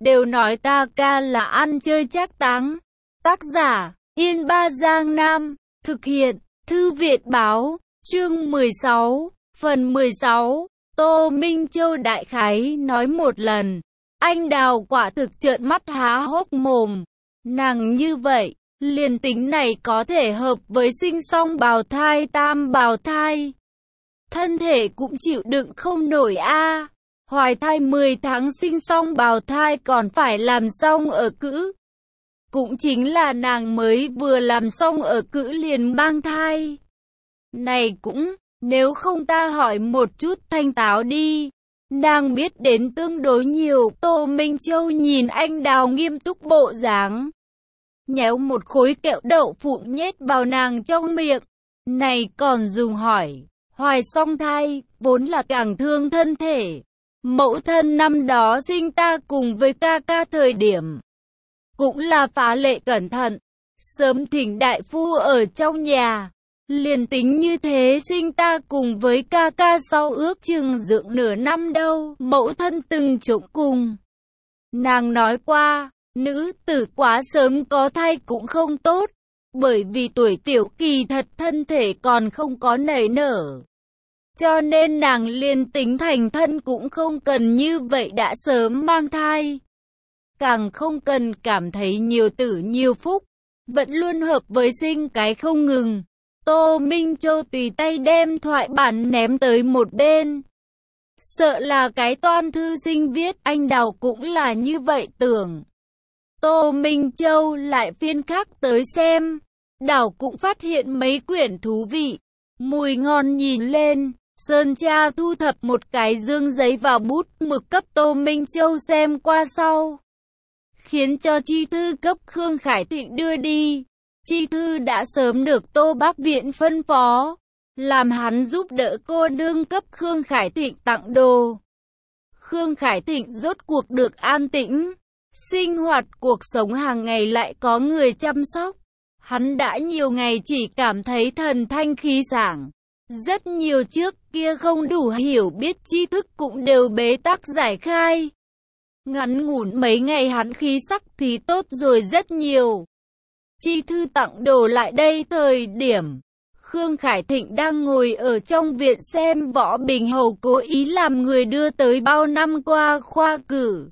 đều nói ca ca là ăn chơi trác táng. Tác giả, Yên Ba Giang Nam. Thực hiện, Thư viện báo. Chương 16, phần 16. Tô Minh Châu đại khái nói một lần. Anh Đào quả thực trợn mắt há hốc mồm. Nàng như vậy, liền tính này có thể hợp với sinh song bào thai tam bào thai. Thân thể cũng chịu đựng không nổi a. Hoài thai 10 tháng sinh xong bào thai còn phải làm xong ở cữ. Cũng chính là nàng mới vừa làm xong ở cữ liền mang thai. Này cũng, nếu không ta hỏi một chút thanh táo đi. Nàng biết đến tương đối nhiều. Tô Minh Châu nhìn anh Đào nghiêm túc bộ dáng, nhéo một khối kẹo đậu phụng nhét vào nàng trong miệng. Này còn dùng hỏi, hoài song thai, vốn là càng thương thân thể. Mẫu thân năm đó sinh ta cùng với ca ca thời điểm, cũng là phá lệ cẩn thận, sớm thỉnh đại phu ở trong nhà. Liền tính như thế sinh ta cùng với ca ca sau ước chừng dưỡng nửa năm đâu. Mẫu thân từng trộm cùng nàng nói qua, nữ tử quá sớm có thai cũng không tốt, bởi vì tuổi tiểu kỳ thật thân thể còn không có nảy nở. Cho nên nàng liền tính thành thân cũng không cần như vậy đã sớm mang thai. Càng không cần cảm thấy nhiều tử nhiều phúc, vẫn luôn hợp với sinh cái không ngừng. Tô Minh Châu tùy tay đem thoại bản ném tới một bên. Sợ là cái toan thư sinh viết, anh Đào cũng là như vậy tưởng. Tô Minh Châu lại phiên khác tới xem. Đào cũng phát hiện mấy quyển thú vị, mùi ngon nhìn lên. Sơn Cha thu thập một cái dương giấy và bút mực cấp Tô Minh Châu xem qua sau, khiến cho chi thư cấp Khương Khải Thịnh đưa đi. Chi thư đã sớm được Tô Bác Viện phân phó, làm hắn giúp đỡ cô nương cấp Khương Khải Thịnh tặng đồ. Khương Khải Thịnh rốt cuộc được an tĩnh, sinh hoạt cuộc sống hàng ngày lại có người chăm sóc. Hắn đã nhiều ngày chỉ cảm thấy thần thanh khí sảng. Rất nhiều trước kia không đủ hiểu biết tri thức cũng đều bế tắc giải khai. Ngắn ngủn mấy ngày hắn khí sắc thì tốt rồi rất nhiều. Chi thư tặng đồ lại đây thời điểm, Khương Khải Thịnh đang ngồi ở trong viện xem Võ Bình Hầu cố ý làm người đưa tới bao năm qua khoa cử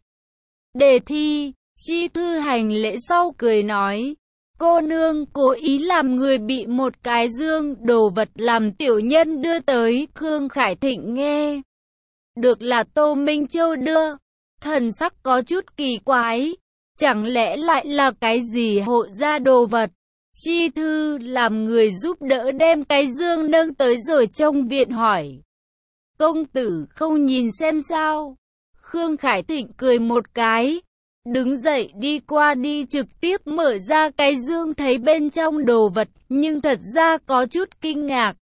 đề thi. Chi thư hành lễ sau cười nói, cô nương cố ý làm người bị một cái dương đồ vật làm tiểu nhân đưa tới. Khương Khải Thịnh nghe được là Tô Minh Châu đưa, thần sắc có chút kỳ quái. Chẳng lẽ lại là cái gì hộ gia đồ vật? Chi thư làm người giúp đỡ đem cái dương nâng tới rồi trong viện hỏi, công tử không nhìn xem sao? Khương Khải Thịnh cười một cái, đứng dậy đi qua đi trực tiếp mở ra cái dương, thấy bên trong đồ vật, nhưng thật ra có chút kinh ngạc.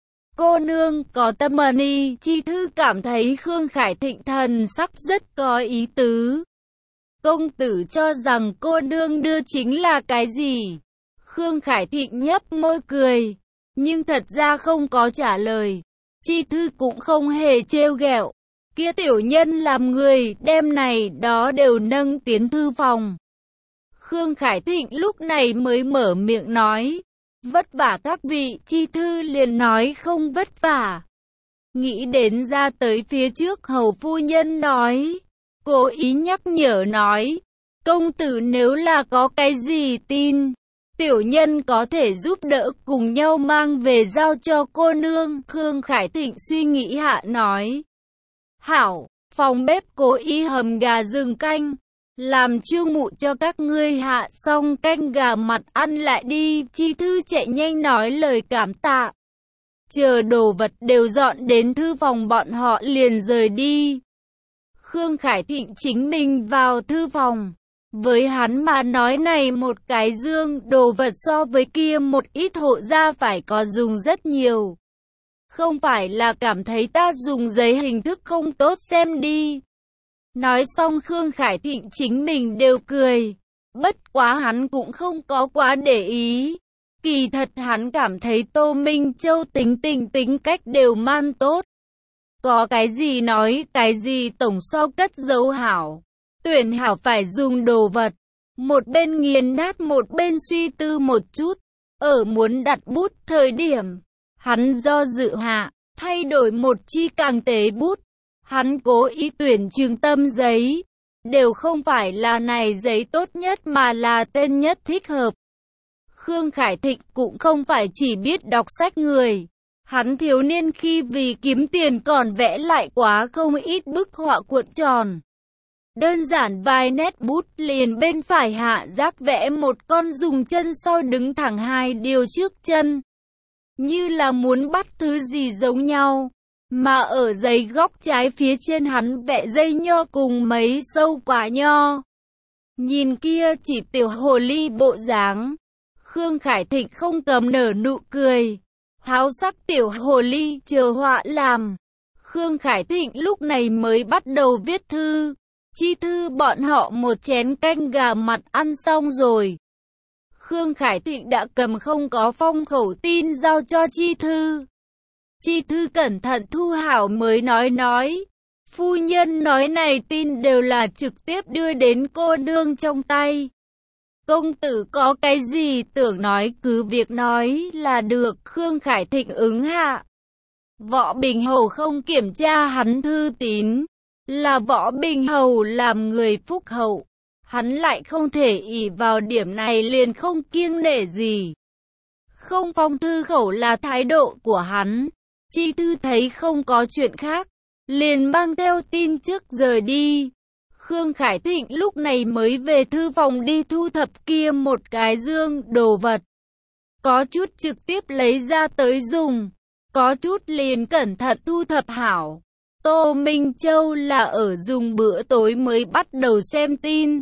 Cô nương có tâm mani. Chi thư cảm thấy Khương Khải Thịnh thần sắc rất có ý tứ. Công tử cho rằng cô nương đưa chính là cái gì? Khương Khải Thịnh nhấp môi cười, nhưng thật ra không có trả lời. Chi thư cũng không hề trêu ghẹo. Kia tiểu nhân làm người đem này đó đều nâng tiến thư phòng. Khương Khải Thịnh lúc này mới mở miệng nói, vất vả các vị. Chi thư liền nói không vất vả. Nghĩ đến ra tới phía trước hầu phu nhân nói, cố ý nhắc nhở nói, công tử nếu là có cái gì tin, tiểu nhân có thể giúp đỡ cùng nhau mang về giao cho cô nương. Khương Khải Thịnh suy nghĩ hạ nói, hảo, phòng bếp cố ý hầm gà rừng canh, làm Trương Mụ cho các ngươi hạ xong canh gà mặt ăn lại đi. Chi thư chạy nhanh nói lời cảm tạ. Chờ đồ vật đều dọn đến thư phòng bọn họ liền rời đi. Khương Khải Thịnh chính mình vào thư phòng. Với hắn mà nói này một cái dương đồ vật so với kia một ít hộ gia phải có dùng rất nhiều. Không phải là cảm thấy ta dùng giấy hình thức không tốt xem đi. Nói xong Khương Khải Thịnh chính mình đều cười. Bất quá hắn cũng không có quá để ý. Kỳ thật hắn cảm thấy Tô Minh Châu tính cách đều man tốt. Có cái gì nói cái gì tổng so cất dấu hảo. tuyển hảo phải dùng đồ vật. Một bên nghiền nát một bên suy tư một chút. Ở muốn đặt bút thời điểm, hắn do dự hạ, thay đổi một chi càng tế bút. Hắn cố ý tuyển trường tâm giấy. Đều không phải là này giấy tốt nhất mà là tên nhất thích hợp. Khương Khải Thịnh cũng không phải chỉ biết đọc sách người. Hắn thiếu niên khi vì kiếm tiền còn vẽ lại quá không ít bức họa cuộn tròn. Đơn giản vài nét bút liền bên phải hạ giác vẽ một con dùng chân sau đứng thẳng hai điều trước chân. Như là muốn bắt thứ gì giống nhau. Mà ở giấy góc trái phía trên hắn vẽ dây nho cùng mấy sâu quả nho. Nhìn kia chỉ tiểu hồ ly bộ dáng. Khương Khải Thịnh không cầm nở nụ cười. Háo sắc tiểu hồ ly chờ họa làm. Khương Khải Thịnh lúc này mới bắt đầu viết thư. Chi thư bọn họ một chén canh gà mặt ăn xong rồi. Khương Khải Thịnh đã cầm không có phong khẩu tin giao cho Chi thư. Chi thư cẩn thận thu hảo mới nói. Phu nhân nói này tin đều là trực tiếp đưa đến cô nương trong tay. Công tử có cái gì tưởng nói cứ việc nói là được. Khương Khải Thịnh ứng hạ. Võ Bình Hầu không kiểm tra hắn thư tín. Là Võ Bình Hầu làm người phúc hậu. Hắn lại không thể ỷ vào điểm này liền không kiêng nể gì. Không phong thư khẩu là thái độ của hắn. Chi thư thấy không có chuyện khác, liền mang theo tin trước rời đi. Khương Khải Thịnh lúc này mới về thư phòng đi thu thập kia một cái dương đồ vật. Có chút trực tiếp lấy ra tới dùng, có chút liền cẩn thận thu thập hảo. Tô Minh Châu là ở dùng bữa tối mới bắt đầu xem tin.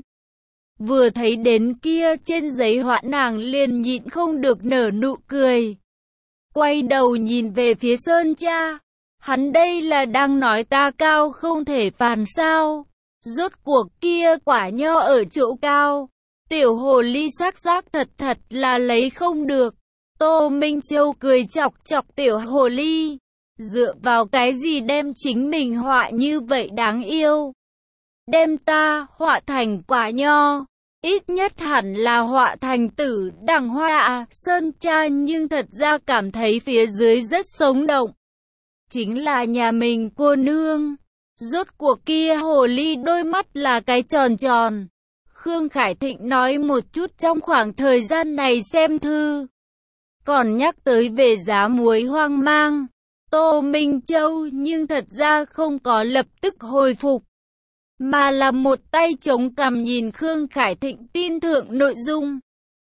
Vừa thấy đến kia trên giấy họa nàng liền nhịn không được nở nụ cười. Quay đầu nhìn về phía Sơn Cha. Hắn đây là đang nói ta cao không thể phàn sao. Rốt cuộc kia quả nho ở chỗ cao. Tiểu hồ ly sắc thật là lấy không được. Tô Minh Châu cười chọc chọc tiểu hồ ly. Dựa vào cái gì đem chính mình họa như vậy đáng yêu. Đem ta họa thành quả nho. Ít nhất hẳn là họa thành tử đằng hoa à. Sơn Cha nhưng thật ra cảm thấy phía dưới rất sống động. Chính là nhà mình cô nương. Rốt cuộc kia hồ ly đôi mắt là cái tròn tròn. Khương Khải Thịnh nói một chút trong khoảng thời gian này xem thư. Còn nhắc tới về giá muối hoang mang. Tô Minh Châu nhưng thật ra không có lập tức hồi phục. Mà là một tay chống cằm nhìn Khương Khải Thịnh tin thượng nội dung.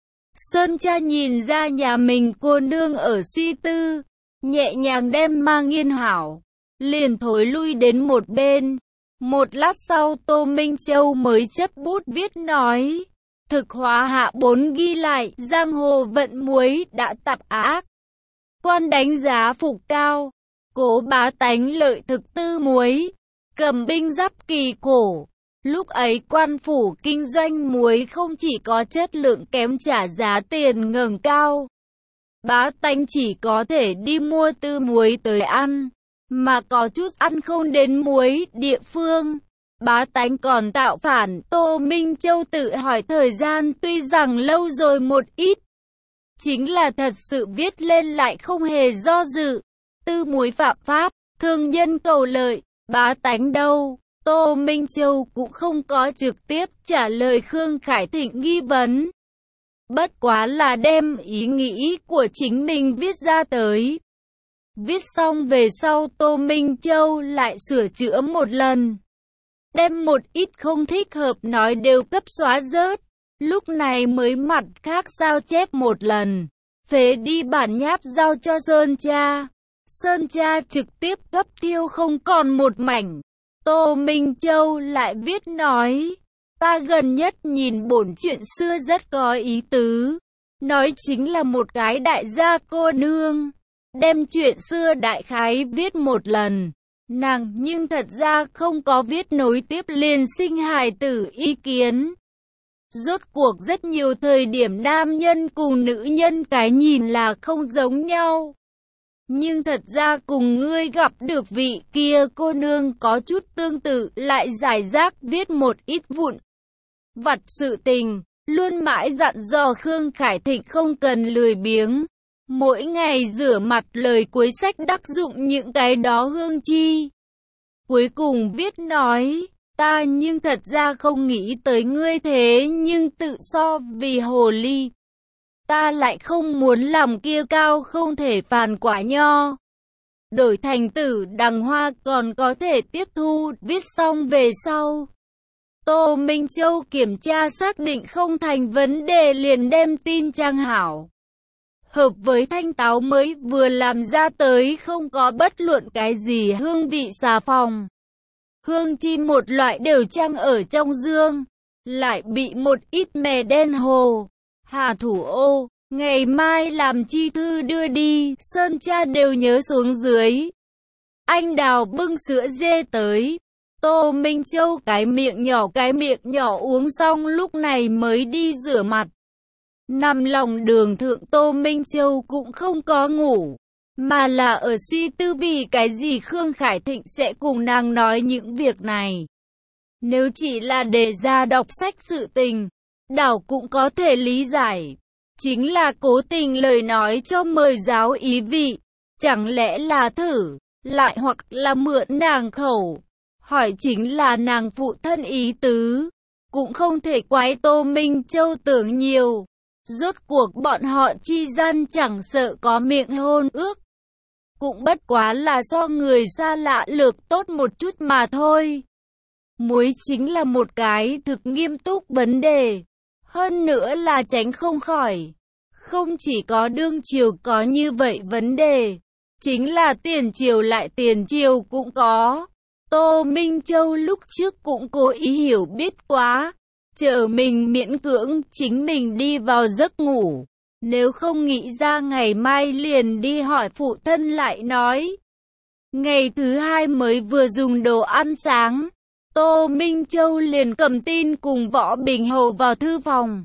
Sơn Cha nhìn ra nhà mình cô nương ở suy tư. Nhẹ nhàng đem mang nghiên hảo. Liền thối lui đến một bên. Một lát sau Tô Minh Châu mới chấp bút viết nói. Thực hóa hạ 4 ghi lại. Giang hồ vận muối đã tập ác. Quan đánh giá phục cao. Cố bá tánh lợi thực tư muối. Cầm binh giáp kỳ cổ. Lúc ấy quan phủ kinh doanh muối không chỉ có chất lượng kém trả giá tiền ngẩng cao. Bá tánh chỉ có thể đi mua tư muối tới ăn. Mà có chút ăn không đến muối địa phương. Bá tánh còn tạo phản. Tô Minh Châu tự hỏi thời gian tuy rằng lâu rồi một ít. Chính là thật sự viết lên lại không hề do dự. Tư muối phạm pháp, thương nhân cầu lợi, bá tánh đâu? Tô Minh Châu cũng không có trực tiếp trả lời Khương Khải Thịnh nghi vấn. Bất quá là đem ý nghĩ của chính mình viết ra tới. Viết xong về sau Tô Minh Châu lại sửa chữa một lần. Đem một ít không thích hợp nói đều cấp xóa rớt. Lúc này mới mặt khác sao chép một lần. Phế đi bản nháp giao cho Sơn Cha. Sơn Cha trực tiếp cấp tiêu không còn một mảnh. Tô Minh Châu lại viết nói. Ta gần nhất nhìn bổn chuyện xưa rất có ý tứ. Nói chính là một cái đại gia cô nương. Đem chuyện xưa đại khái viết một lần. Nàng nhưng thật ra không có viết nối tiếp liền sinh hài tử ý kiến. Rốt cuộc rất nhiều thời điểm nam nhân cùng nữ nhân cái nhìn là không giống nhau. nhưng thật ra cùng ngươi gặp được vị kia cô nương có chút tương tự, lại giải rác viết một ít vụn vặt sự tình, luôn mãi dặn dò Khương Khải Thịnh không cần lười biếng. Mỗi ngày rửa mặt lời cuối sách đắc dụng những cái đó hương chi. Cuối cùng viết nói, ta nhưng thật ra không nghĩ tới ngươi thế nhưng tự so vì hồ ly. Ta lại không muốn làm kia cao không thể phàn quả nho. Đổi thành tử đằng hoa còn có thể tiếp thu, viết xong về sau. Tô Minh Châu kiểm tra xác định không thành vấn đề liền đem tin trang hảo. Hợp với thanh táo mới vừa làm ra tới không có bất luận cái gì hương vị xà phòng. Hương chi một loại đều trang ở trong dương, lại bị một ít mè đen hồ. Hà thủ ô, ngày mai làm chi thư đưa đi, Sơn cha đều nhớ xuống dưới. Anh Đào bưng sữa dê tới. Tô Minh Châu cái miệng nhỏ uống xong lúc này mới đi rửa mặt. Nằm lòng đường thượng Tô Minh Châu cũng không có ngủ, mà là ở suy tư vì cái gì Khương Khải Thịnh sẽ cùng nàng nói những việc này. Nếu chỉ là để ra đọc sách sự tình, đảo cũng có thể lý giải. Chính là cố tình lời nói cho mời giáo ý vị, chẳng lẽ là thử, lại hoặc là mượn nàng khẩu. Hỏi chính là nàng phụ thân ý tứ, cũng không thể quái Tô Minh Châu tưởng nhiều. Rốt cuộc bọn họ chi gian chẳng sợ có miệng hôn ước. Cũng bất quá là do người xa lạ lược tốt một chút mà thôi. Muối chính là một cái thực nghiêm túc vấn đề. Hơn nữa là tránh không khỏi. Không chỉ có đương triều có như vậy vấn đề. Chính là tiền triều lại tiền triều cũng có. Tô Minh Châu lúc trước cũng cố ý hiểu biết quá. Chờ mình miễn cưỡng chính mình đi vào giấc ngủ. Nếu không nghĩ ra ngày mai liền đi hỏi phụ thân lại nói. Ngày thứ hai mới vừa dùng đồ ăn sáng. Tô Minh Châu liền cầm tin cùng Võ Bình Hầu vào thư phòng.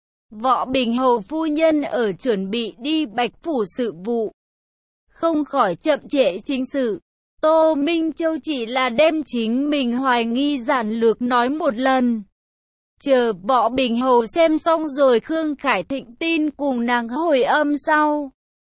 Võ Bình Hầu phu nhân ở chuẩn bị đi Bạch Phủ sự vụ. Không khỏi chậm trễ chính sự. Tô Minh Châu chỉ là đem chính mình hoài nghi giản lược nói một lần. Chờ Võ Bình Hầu xem xong rồi Khương Khải Thịnh tin cùng nàng hồi âm sau.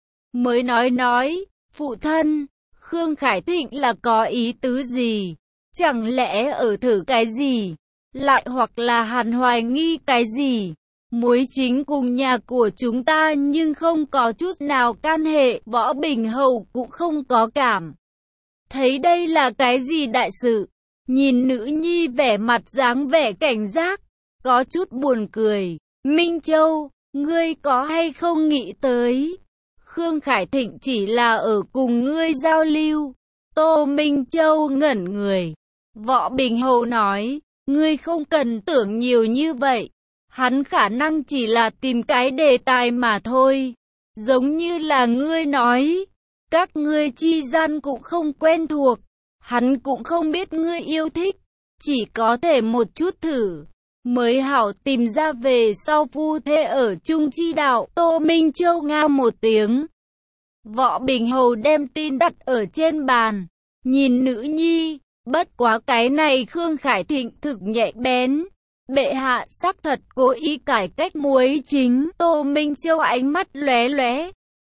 Mới nói, phụ thân, Khương Khải Thịnh là có ý tứ gì? Chẳng lẽ ở thử cái gì? Lại hoặc là hàn hoài nghi cái gì? Muối chính cùng nhà của chúng ta nhưng không có chút nào can hệ, Võ Bình Hầu cũng không có cảm. Thấy đây là cái gì đại sự? Nhìn nữ nhi vẻ mặt dáng vẻ cảnh giác. Có chút buồn cười. Minh Châu, ngươi có hay không nghĩ tới? Khương Khải Thịnh chỉ là ở cùng ngươi giao lưu. Tô Minh Châu ngẩn người. Võ Bình Hầu nói, ngươi không cần tưởng nhiều như vậy. Hắn khả năng chỉ là tìm cái đề tài mà thôi. Giống như là ngươi nói, các ngươi chi gian cũng không quen thuộc. Hắn cũng không biết ngươi yêu thích. Chỉ có thể một chút thử. Mới hảo tìm ra về sau phu thê ở chung chi đạo. Tô Minh Châu ngao một tiếng. Võ Bình Hầu đem tin đặt ở trên bàn. Nhìn nữ nhi. Bất quá cái này Khương Khải Thịnh thực nhạy bén. Bệ hạ xác thật cố ý cải cách muối chính. Tô Minh Châu ánh mắt lóe lóe.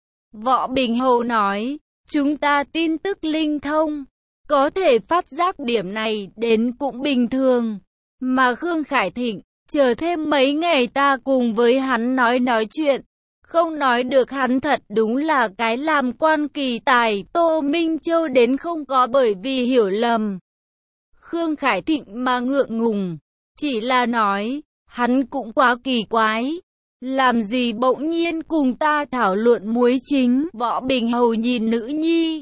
Võ Bình Hầu nói. Chúng ta tin tức linh thông. Có thể phát giác điểm này đến cũng bình thường. Mà Khương Khải Thịnh, chờ thêm mấy ngày ta cùng với hắn nói chuyện. Không nói được hắn thật đúng là cái làm quan kỳ tài. Tô Minh Châu đến không có bởi vì hiểu lầm. Khương Khải Thịnh mà ngượng ngùng. Chỉ là nói, hắn cũng quá kỳ quái. Làm gì bỗng nhiên cùng ta thảo luận muối chính. Võ Bình Hầu nhìn nữ nhi.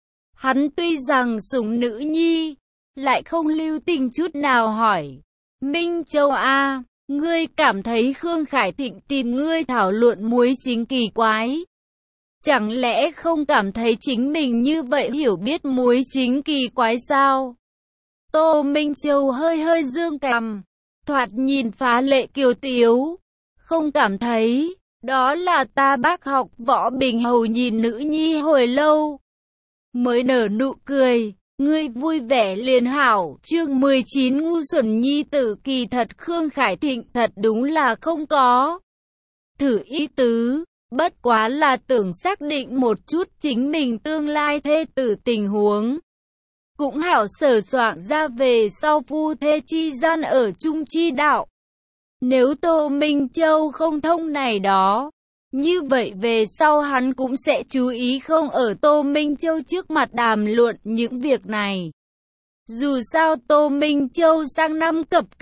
Hắn tuy rằng sủng nữ nhi, lại không lưu tình chút nào hỏi. Minh Châu A, ngươi cảm thấy Khương Khải Thịnh tìm ngươi thảo luận muối chính kỳ quái. Chẳng lẽ không cảm thấy chính mình như vậy hiểu biết muối chính kỳ quái sao? Tô Minh Châu hơi dương cằm, thoạt nhìn phá lệ kiều tiếu. Không cảm thấy, Đó là ta. Bác học Võ Bình Hầu nhìn nữ nhi hồi lâu, mới nở nụ cười. Ngươi vui vẻ liền hảo. Chương 19 ngu xuẩn nhi tử. Kỳ thật Khương Khải Thịnh thật đúng là không có thử ý tứ, bất quá là tưởng xác định một chút chính mình tương lai thê tử tình huống. Cũng hảo sở soạn ra về sau phu thê chi gian ở chung chi đạo. Nếu Tô Minh Châu không thông này đó, như vậy về sau hắn cũng sẽ chú ý không ở Tô Minh Châu trước mặt đàm luận những việc này. Dù sao Tô Minh Châu sang năm cập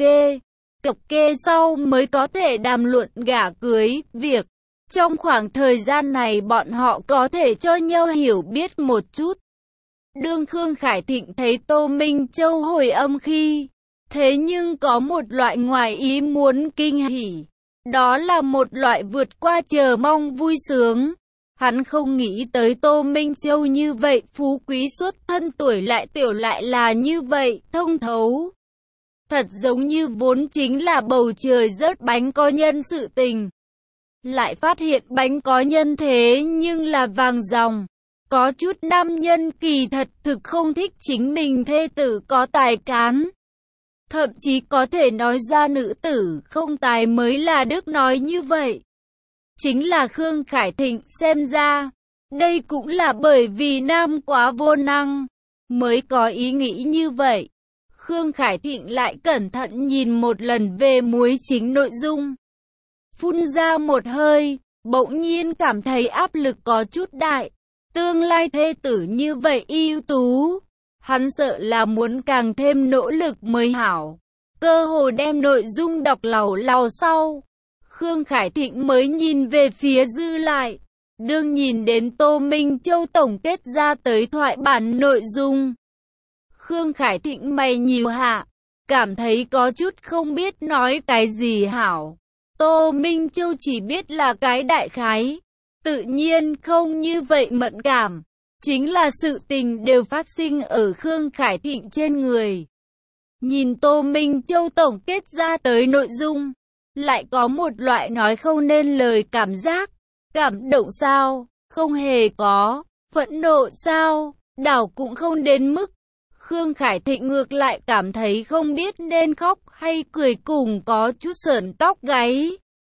kê sau mới có thể đàm luận gả cưới việc. Trong khoảng thời gian này bọn họ có thể cho nhau hiểu biết một chút. Đương Khương Khải Thịnh thấy Tô Minh Châu hồi âm khi, thế nhưng có một loại ngoài ý muốn kinh hỉ. Đó là một loại vượt qua chờ mong vui sướng. Hắn không nghĩ tới Tô Minh Châu như vậy phú quý xuất thân, tuổi lại tiểu lại là như vậy thông thấu. Thật giống như vốn chính là bầu trời rớt bánh có nhân sự tình. Lại phát hiện bánh có nhân thế nhưng là vàng ròng. Có chút nam nhân kỳ thật thực không thích chính mình thê tử có tài cán. Thậm chí có thể nói ra nữ tử không tài mới là đức nói như vậy. Chính là Khương Khải Thịnh xem ra, đây cũng là bởi vì nam quá vô năng, mới có ý nghĩ như vậy. Khương Khải Thịnh lại cẩn thận nhìn một lần về muối chính nội dung. Phun ra một hơi, bỗng nhiên cảm thấy áp lực có chút đại. Tương lai thê tử như vậy ưu tú, hắn sợ là muốn càng thêm nỗ lực mới hảo. Cơ hồ đem nội dung đọc lào sau, Khương Khải Thịnh mới nhìn về phía dư lại. Đương nhìn đến Tô Minh Châu tổng kết ra tới thoại bản nội dung, Khương Khải Thịnh mày nhíu hạ, cảm thấy có chút không biết nói cái gì hảo. Tô Minh Châu chỉ biết là cái đại khái, tự nhiên không như vậy mẫn cảm. Chính là sự tình đều phát sinh ở Khương Khải Thịnh trên người. Nhìn Tô Minh Châu tổng kết ra tới nội dung, lại có một loại nói không nên lời cảm giác. Cảm động sao? Không hề có. Phẫn nộ sao? Đảo cũng không đến mức. Khương Khải Thịnh ngược lại cảm thấy không biết nên khóc hay cười, cùng có chút sởn tóc gáy.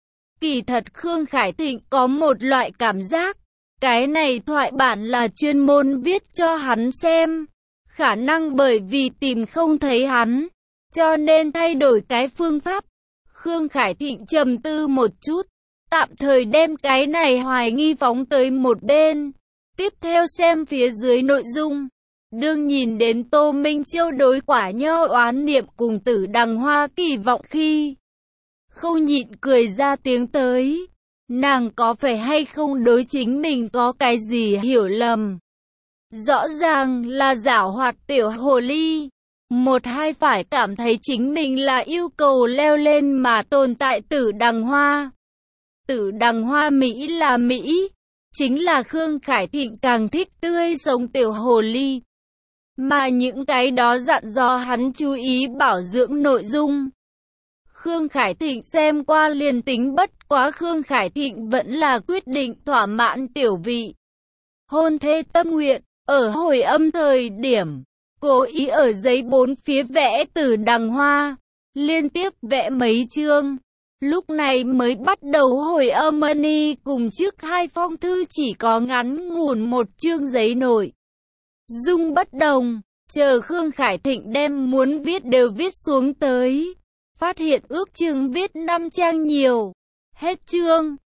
Kỳ thật Khương Khải Thịnh có một loại cảm giác, cái này thoại bản là chuyên môn viết cho hắn xem. Khả năng bởi vì tìm không thấy hắn, cho nên thay đổi cái phương pháp. Khương Khải Thịnh trầm tư một chút, tạm thời đem cái này hoài nghi phóng tới một bên. Tiếp theo xem phía dưới nội dung. Đương nhìn đến Tô Minh Châu đối Quả Nho oán niệm cùng Tử Đằng Hoa kỳ vọng khi, không nhịn cười ra tiếng tới. Nàng có phải hay không đối chính mình có cái gì hiểu lầm? Rõ ràng là giảo hoạt tiểu hồ ly. Một hai phải cảm thấy chính mình là yêu cầu leo lên mà tồn tại Tử Đằng Hoa. Tử Đằng Hoa Mỹ là Mỹ. Chính là Khương Khải Thịnh càng thích tươi sống tiểu hồ ly. Mà những cái đó dặn dò hắn chú ý bảo dưỡng nội dung. Khương Khải Thịnh xem qua liền tính, bất quá Khương Khải Thịnh vẫn là quyết định thỏa mãn tiểu vị hôn thê tâm nguyện. Ở hồi âm thời điểm, cố ý ở giấy bốn phía vẽ Tử Đằng Hoa, liên tiếp vẽ mấy chương. Lúc này mới bắt đầu hồi âm money, cùng trước hai phong thư chỉ có ngắn ngủn một chương giấy nội dung bất đồng. Chờ Khương Khải Thịnh đem muốn viết đều viết xuống tới, phát hiện ước chừng viết 5 trang nhiều. Hết chương.